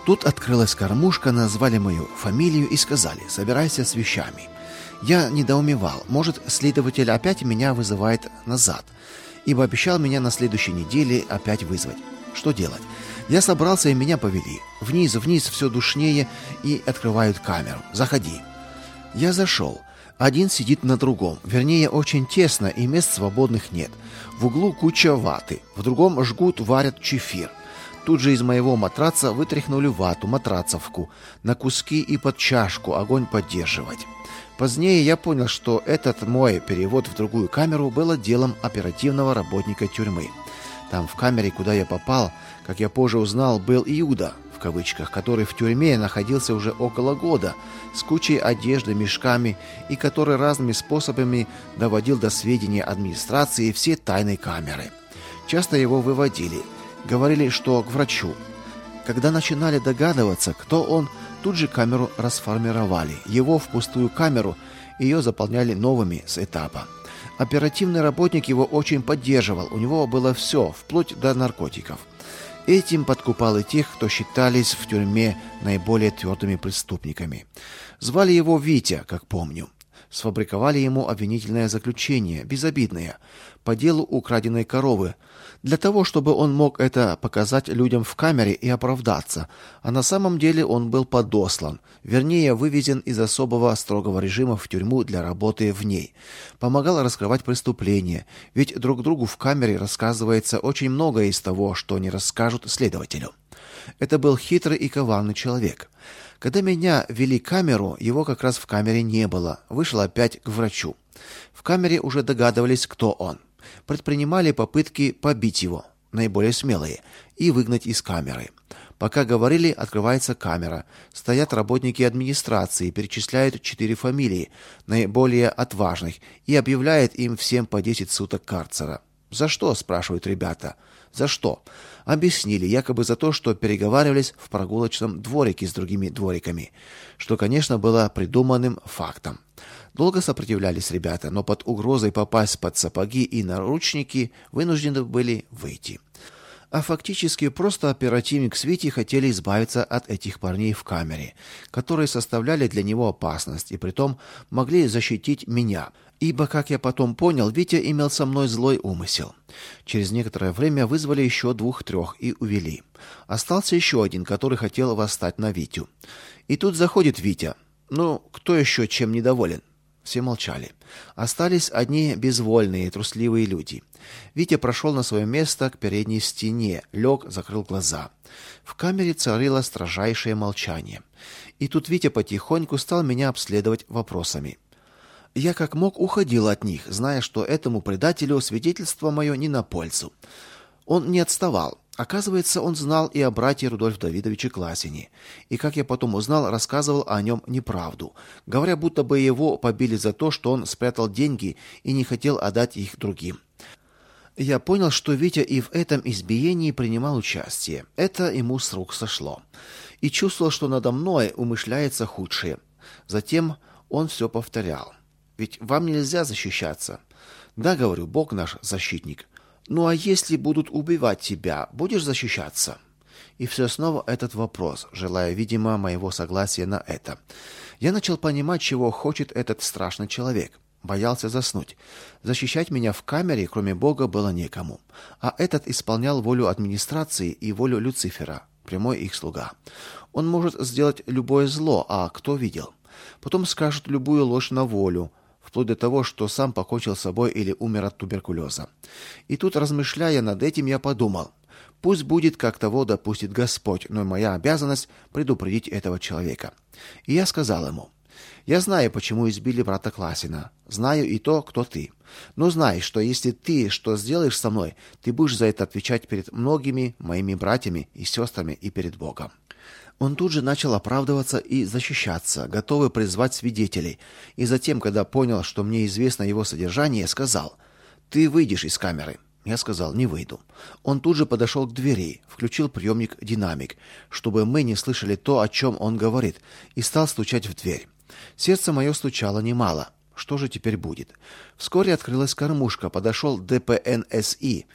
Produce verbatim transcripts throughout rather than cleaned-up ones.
Тут открылась кормушка, назвали мою фамилию и сказали: «Собирайся с вещами». Я недоумевал, может, следователь опять меня вызывает назад, ибо обещал меня на следующей неделе опять вызвать. Что делать? Я собрался, и меня повели. Вниз, вниз, все душнее, и открывают камеру. «Заходи». Я зашел. Один сидит на другом, вернее, очень тесно, и мест свободных нет. В углу куча ваты, в другом жгут, варят чефир. Тут же из моего матраца вытряхнули вату, матрацовку, на куски и под чашку огонь поддерживать. Позднее я понял, что этот мой перевод в другую камеру было делом оперативного работника тюрьмы. Там в камере, куда я попал, как я позже узнал, был Иуда, в кавычках, который в тюрьме находился уже около года, с кучей одежды, мешками, и который разными способами доводил до сведения администрации все тайны камеры. Часто его выводили, говорили, что к врачу. Когда начинали догадываться, кто он, тут же камеру расформировали. Его в пустую камеру, ее заполняли новыми с этапа. Оперативный работник его очень поддерживал, у него было все, вплоть до наркотиков. Этим подкупал и тех, кто считались в тюрьме наиболее твердыми преступниками. Звали его Витя, как помню. Сфабриковали ему обвинительное заключение, безобидное, по делу украденной коровы, для того, чтобы он мог это показать людям в камере и оправдаться, а на самом деле он был подослан, вернее, вывезен из особого строгого режима в тюрьму для работы в ней. Помогал раскрывать преступления, ведь друг другу в камере рассказывается очень многое из того, что не расскажут следователю. Это был хитрый и коварный человек. Когда меня вели в камеру, его как раз в камере не было. Вышел опять к врачу. В камере уже догадывались, кто он. Предпринимали попытки побить его, наиболее смелые, и выгнать из камеры. Пока говорили, открывается камера. Стоят работники администрации, перечисляют четыре фамилии, наиболее отважных, и объявляют им всем по десять суток карцера. «За что?» – спрашивают ребята. «За что?» Объяснили, якобы за то, что переговаривались в прогулочном дворике с другими двориками, что, конечно, было придуманным фактом. Долго сопротивлялись ребята, но под угрозой попасть под сапоги и наручники вынуждены были выйти. А фактически просто оперативник с Витей хотели избавиться от этих парней в камере, которые составляли для него опасность и притом могли защитить меня, ибо, как я потом понял, Витя имел со мной злой умысел. Через некоторое время вызвали еще двух-трех и увели. Остался еще один, который хотел восстать на Витю. И тут заходит Витя. Ну, кто еще чем недоволен? Все молчали. Остались одни безвольные, трусливые люди. Витя прошел на свое место к передней стене, лег, закрыл глаза. В камере царило строжайшее молчание. И тут Витя потихоньку стал меня обследовать вопросами. Я как мог уходил от них, зная, что этому предателю свидетельство мое не на пользу. Он не отставал. Оказывается, он знал и о брате Рудольфа Давидовича Класине. И, как я потом узнал, рассказывал о нем неправду, говоря, будто бы его побили за то, что он спрятал деньги и не хотел отдать их другим. Я понял, что Витя и в этом избиении принимал участие. Это ему с рук сошло. И чувствовал, что надо мной умышляется худшее. Затем он все повторял. Ведь вам нельзя защищаться. Да, говорю, Бог наш защитник. Ну а если будут убивать тебя, будешь защищаться? И все снова этот вопрос, желая, видимо, моего согласия на это. Я начал понимать, чего хочет этот страшный человек. Боялся заснуть. Защищать меня в камере, кроме Бога, было некому. А этот исполнял волю администрации и волю Люцифера, прямой их слуга. Он может сделать любое зло, а кто видел? Потом скажет любую ложь на волю, вплоть до того, что сам покончил с собой или умер от туберкулеза. И тут, размышляя над этим, я подумал, пусть будет, как того допустит Господь, но моя обязанность предупредить этого человека. И я сказал ему: я знаю, почему избили брата Класина, знаю и то, кто ты. Но знай, что если ты что сделаешь со мной, ты будешь за это отвечать перед многими моими братьями и сестрами и перед Богом. Он тут же начал оправдываться и защищаться, готовый призвать свидетелей, и затем, когда понял, что мне известно его содержание, сказал: «Ты выйдешь из камеры». Я сказал: «Не выйду». Он тут же подошел к двери, включил приемник-динамик, чтобы мы не слышали то, о чем он говорит, и стал стучать в дверь. Сердце мое стучало немало. Что же теперь будет? Вскоре открылась кормушка, подошел ДПНСИ.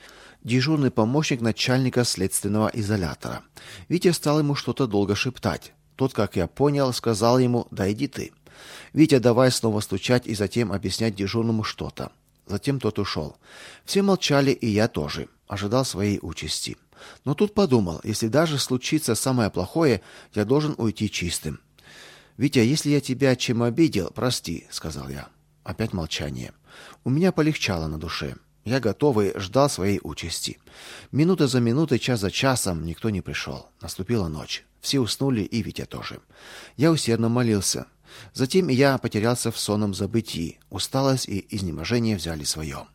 дежурный помощник начальника следственного изолятора. Витя стал ему что-то долго шептать. Тот, как я понял, сказал ему: «Да иди ты». Витя давай снова стучать и затем объяснять дежурному что-то. Затем тот ушел. Все молчали, и я тоже. Ожидал своей участи. Но тут подумал, если даже случится самое плохое, я должен уйти чистым. «Витя, если я тебя чем обидел, прости», — сказал я. Опять молчание. У меня полегчало на душе. Я готовый ждал своей участи. Минута за минутой, час за часом никто не пришел. Наступила ночь. Все уснули, и Витя тоже. Я усердно молился. Затем я потерялся в сонном забытии. Усталость и изнеможение взяли свое.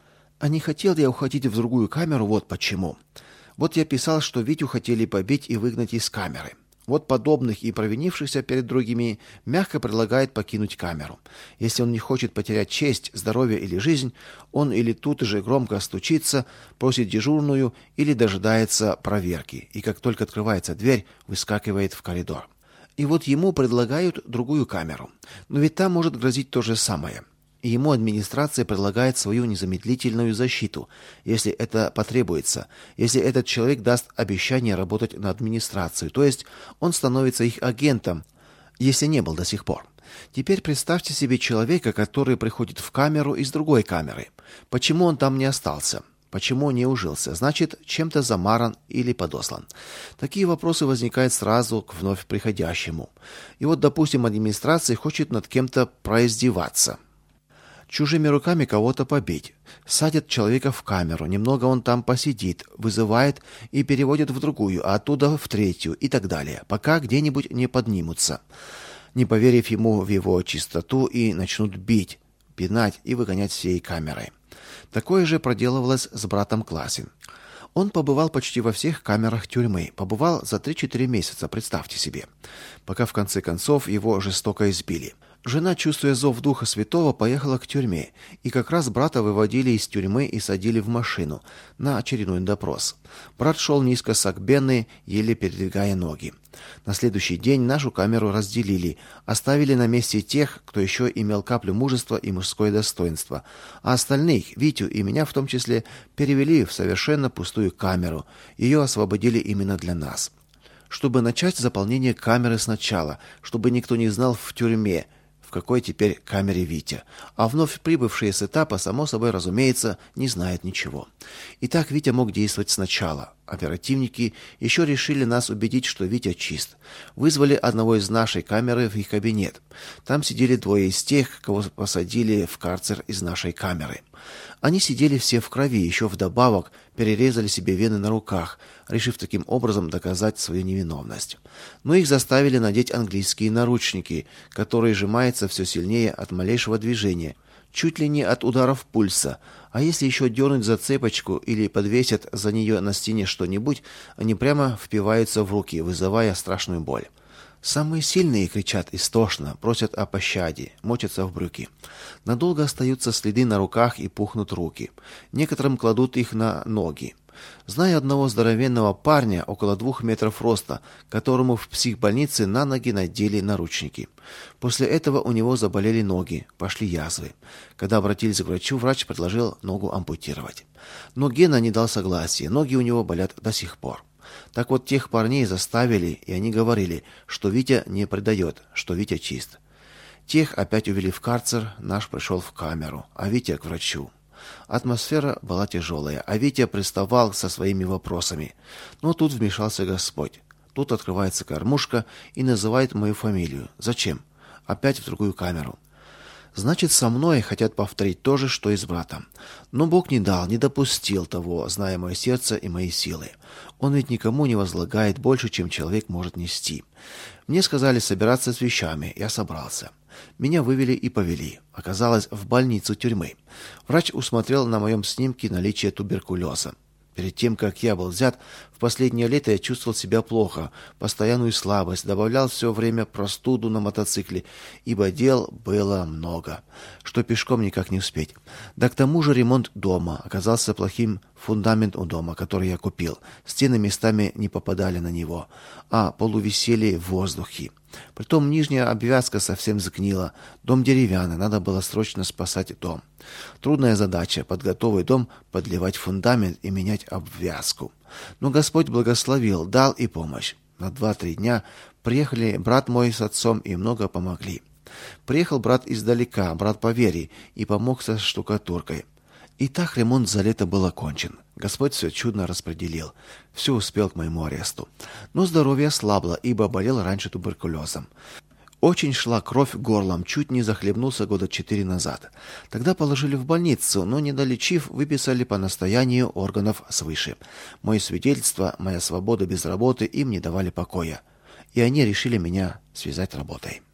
А не хотел я уходить в другую камеру, вот почему. Вот я писал, что Витю хотели побить и выгнать из камеры. Вот подобных и провинившихся перед другими мягко предлагает покинуть камеру. Если он не хочет потерять честь, здоровье или жизнь, он или тут же громко стучится, просит дежурную или дожидается проверки, и как только открывается дверь, выскакивает в коридор. И вот ему предлагают другую камеру. Но ведь там может грозить то же самое. И ему администрация предлагает свою незамедлительную защиту, если это потребуется, если этот человек даст обещание работать на администрацию, то есть он становится их агентом, если не был до сих пор. Теперь представьте себе человека, который приходит в камеру из другой камеры. Почему он там не остался? Почему не ужился? Значит, чем-то замаран или подослан. Такие вопросы возникают сразу к вновь приходящему. И вот, допустим, администрация хочет над кем-то произдеваться. Чужими руками кого-то побить. Садят человека в камеру, немного он там посидит, вызывает и переводят в другую, а оттуда в третью и так далее, пока где-нибудь не поднимутся, не поверив ему в его чистоту, и начнут бить, пинать и выгонять всей камерой. Такое же проделывалось с братом Класин. Он побывал почти во всех камерах тюрьмы, побывал за три-четыре месяца, представьте себе, пока в конце концов его жестоко избили. Жена, чувствуя зов Духа Святого, поехала к тюрьме, и как раз брата выводили из тюрьмы и садили в машину на очередной допрос. Брат шел низко согбенный, еле передвигая ноги. На следующий день нашу камеру разделили, оставили на месте тех, кто еще имел каплю мужества и мужское достоинство, а остальных, Витю и меня в том числе, перевели в совершенно пустую камеру. Ее освободили именно для нас, чтобы начать заполнение камеры сначала, чтобы никто не знал в тюрьме, в какой теперь камере Витя, а вновь прибывшие с этапа, само собой разумеется, не знают ничего. Итак, Витя мог действовать сначала. Оперативники еще решили нас убедить, что Витя чист. Вызвали одного из нашей камеры в их кабинет. Там сидели двое из тех, кого посадили в карцер из нашей камеры. Они сидели все в крови, еще вдобавок перерезали себе вены на руках, решив таким образом доказать свою невиновность. Но их заставили надеть английские наручники, которые сжимаются все сильнее от малейшего движения, чуть ли не от ударов пульса. А если еще дернуть за цепочку или подвесят за нее на стене что-нибудь, они прямо впиваются в руки, вызывая страшную боль. Самые сильные кричат истошно, просят о пощаде, мочатся в брюки. Надолго остаются следы на руках и пухнут руки. Некоторым кладут их на ноги. Знаю одного здоровенного парня, около двух метров роста, которому в психбольнице на ноги надели наручники. После этого у него заболели ноги, пошли язвы. Когда обратились к врачу, врач предложил ногу ампутировать. Но Гена не дал согласия, ноги у него болят до сих пор. Так вот, тех парней заставили, и они говорили, что Витя не предает, что Витя чист. Тех опять увели в карцер, наш пришел в камеру, а Витя к врачу. Атмосфера была тяжелая, а Витя приставал со своими вопросами. Но тут вмешался Господь. Тут открывается кормушка и называет мою фамилию. Зачем? Опять в другую камеру. Значит, со мной хотят повторить то же, что и с братом. Но Бог не дал, не допустил того, зная мое сердце и мои силы. Он ведь никому не возлагает больше, чем человек может нести. Мне сказали собираться с вещами, я собрался. Меня вывели и повели. Оказалось, в больницу тюрьмы. Врач усмотрел на моем снимке наличие туберкулеза. Перед тем, как я был взят, в последнее лето я чувствовал себя плохо, постоянную слабость, добавлял все время простуду на мотоцикле, ибо дел было много, что пешком никак не успеть. Да к тому же ремонт дома оказался плохим, фундамент у дома, который я купил. Стены местами не попадали на него, а полу висели в воздухе. Притом нижняя обвязка совсем сгнила. Дом деревянный, надо было срочно спасать дом. Трудная задача под готовый дом подливать фундамент и менять обвязку. Но Господь благословил, дал и помощь. На два-три дня приехали брат мой с отцом и много помогли. Приехал брат издалека, брат по вере, и помог со штукатуркой. И так ремонт за лето был окончен. Господь все чудно распределил. Все успел к моему аресту. Но здоровье слабло, ибо болел раньше туберкулезом. Очень шла кровь горлом, чуть не захлебнулся года четыре назад. Тогда положили в больницу, но, не долечив, выписали по настоянию органов свыше. Мои свидетельства, моя свобода без работы им не давали покоя. И они решили меня связать работой.